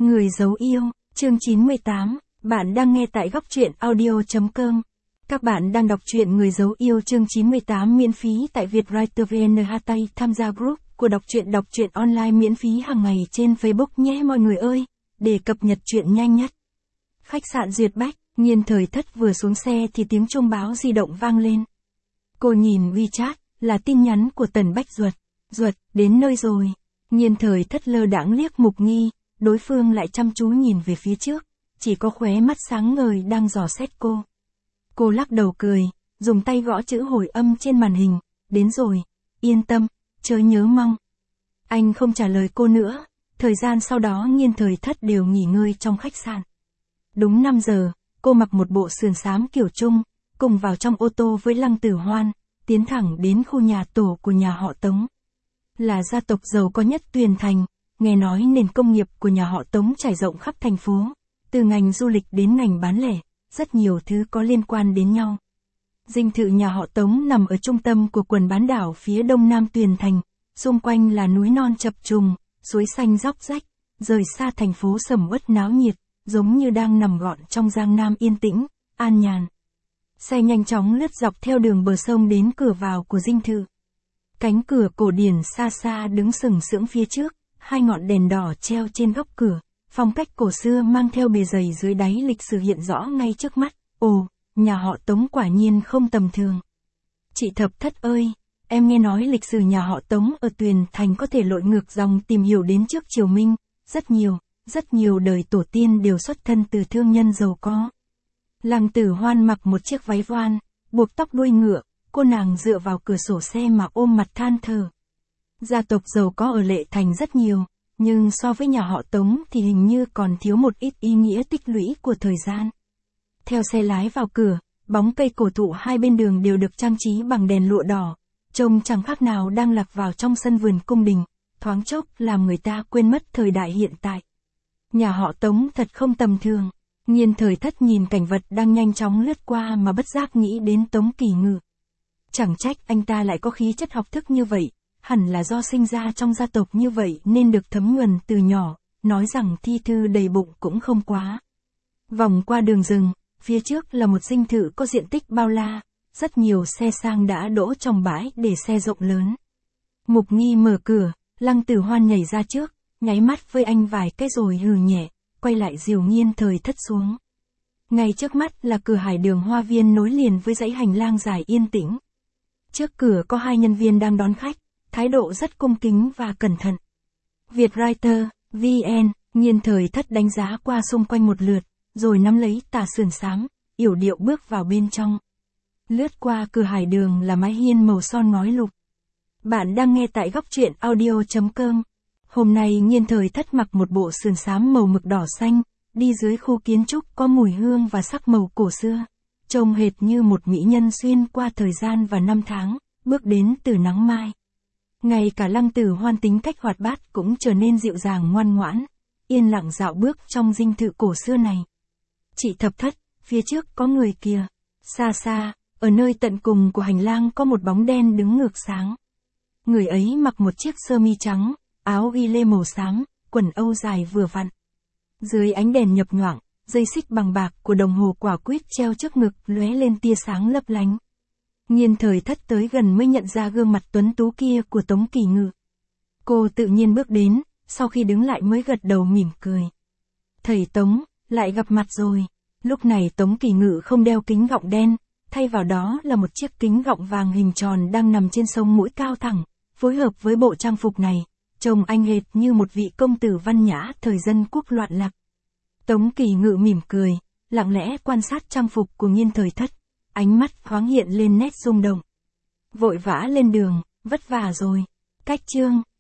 Người giấu yêu, chương 98, bạn đang nghe tại góc truyện audio.com. Các bạn đang đọc truyện Người giấu yêu chương 98 miễn phí tại Vietwriter VN. Tham gia group của đọc truyện online miễn phí hàng ngày trên Facebook nhé mọi người ơi, để cập nhật truyện nhanh nhất. Khách sạn Duyệt Bách, Nhiên Thời Thất vừa xuống xe thì tiếng chuông báo di động vang lên. Cô nhìn WeChat, là tin nhắn của Tần Bách Duật. Duật, đến nơi rồi. Nhiên Thời Thất lơ đãng liếc Mục Nghi, đối phương lại chăm chú nhìn về phía trước, chỉ có khóe mắt sáng ngời đang dò xét cô. Cô lắc đầu cười, dùng tay gõ chữ hồi âm trên màn hình, đến rồi, yên tâm, chớ nhớ mong. Anh không trả lời cô nữa, thời gian sau đó Nhiên Thời Thất đều nghỉ ngơi trong khách sạn. Đúng 5 giờ, cô mặc một bộ sườn xám kiểu Trung, cùng vào trong ô tô với Lăng Tử Hoan, tiến thẳng đến khu nhà tổ của nhà họ Tống. Là gia tộc giàu có nhất Tuyền Thành, nghe nói nền công nghiệp của nhà họ Tống trải rộng khắp thành phố, từ ngành du lịch đến ngành bán lẻ, rất nhiều thứ có liên quan đến nhau. Dinh thự nhà họ Tống nằm ở trung tâm của quần bán đảo phía đông nam Tuyền Thành, xung quanh là núi non chập trùng, suối xanh róc rách, rời xa thành phố sầm uất náo nhiệt, giống như đang nằm gọn trong Giang Nam yên tĩnh, an nhàn. Xe nhanh chóng lướt dọc theo đường bờ sông đến cửa vào của dinh thự. Cánh cửa cổ điển xa xa đứng sừng sững phía trước, hai ngọn đèn đỏ treo trên góc cửa, phong cách cổ xưa mang theo bề dày dưới đáy lịch sử hiện rõ ngay trước mắt. Ồ, nhà họ Tống quả nhiên không tầm thường. Chị Thập Thất ơi, em nghe nói lịch sử nhà họ Tống ở Tuyền Thành có thể lội ngược dòng tìm hiểu đến trước triều Minh, rất nhiều đời tổ tiên đều xuất thân từ thương nhân giàu có. Lăng Tử Hoan mặc một chiếc váy voan, buộc tóc đuôi ngựa, cô nàng dựa vào cửa sổ xe mà ôm mặt than thở. Gia tộc giàu có ở Lệ Thành rất nhiều, nhưng so với nhà họ Tống thì hình như còn thiếu một ít ý nghĩa tích lũy của thời gian. Theo xe lái vào cửa, bóng cây cổ thụ hai bên đường đều được trang trí bằng đèn lụa đỏ, trông chẳng khác nào đang lạc vào trong sân vườn cung đình, thoáng chốc làm người ta quên mất thời đại hiện tại. Nhà họ Tống thật không tầm thường. Nhiên Thời Thất nhìn cảnh vật đang nhanh chóng lướt qua mà bất giác nghĩ đến Tống Kỳ Ngự. Chẳng trách anh ta lại có khí chất học thức như vậy, hẳn là do sinh ra trong gia tộc như vậy nên được thấm nhuần từ nhỏ, nói rằng thi thư đầy bụng cũng không quá. Vòng qua đường rừng, phía trước là một dinh thự có diện tích bao la, rất nhiều xe sang đã đỗ trong bãi để xe rộng lớn. Mục Nghi mở cửa, Lăng Tử Hoan nhảy ra trước, nháy mắt với anh vài cái rồi hừ nhẹ, quay lại dìu Nhiên Thời Thất xuống. Ngay trước mắt là cửa hải đường hoa viên nối liền với dãy hành lang dài yên tĩnh. Trước cửa có hai nhân viên đang đón khách, thái độ rất cung kính và cẩn thận. Vietwriter, VN, Nhiên Thời Thất đánh giá qua xung quanh một lượt, rồi nắm lấy tà sườn xám, yểu điệu bước vào bên trong. Lướt qua cửa hải đường là mái hiên màu son ngói lục. Bạn đang nghe tại góc truyện audio.com. Hôm nay Nhiên Thời Thất mặc một bộ sườn xám màu mực đỏ xanh, đi dưới khu kiến trúc có mùi hương và sắc màu cổ xưa, trông hệt như một mỹ nhân xuyên qua thời gian và năm tháng, bước đến từ nắng mai. Ngay cả Lăng Tử Hoan tính cách hoạt bát cũng trở nên dịu dàng ngoan ngoãn, yên lặng dạo bước trong dinh thự cổ xưa này. Chị Thập Thất, phía trước có người kìa. Xa xa, ở nơi tận cùng của hành lang có một bóng đen đứng ngược sáng. Người ấy mặc một chiếc sơ mi trắng, áo ghi lê màu xám, quần âu dài vừa vặn. Dưới ánh đèn nhập nhoạng, dây xích bằng bạc của đồng hồ quả quýt treo trước ngực lóe lên tia sáng lấp lánh. Nhiên Thời Thất tới gần mới nhận ra gương mặt tuấn tú kia của Tống Kỳ Ngự. Cô tự nhiên bước đến, sau khi đứng lại mới gật đầu mỉm cười. Thầy Tống, lại gặp mặt rồi. Lúc này Tống Kỳ Ngự không đeo kính gọng đen, thay vào đó là một chiếc kính gọng vàng hình tròn đang nằm trên sống mũi cao thẳng, phối hợp với bộ trang phục này, trông anh hệt như một vị công tử văn nhã thời dân quốc loạn lạc. Tống Kỳ Ngự mỉm cười, lặng lẽ quan sát trang phục của Nhiên Thời Thất, ánh mắt thoáng hiện lên nét rung động. Vội vã lên đường, vất vả rồi. Cách chương.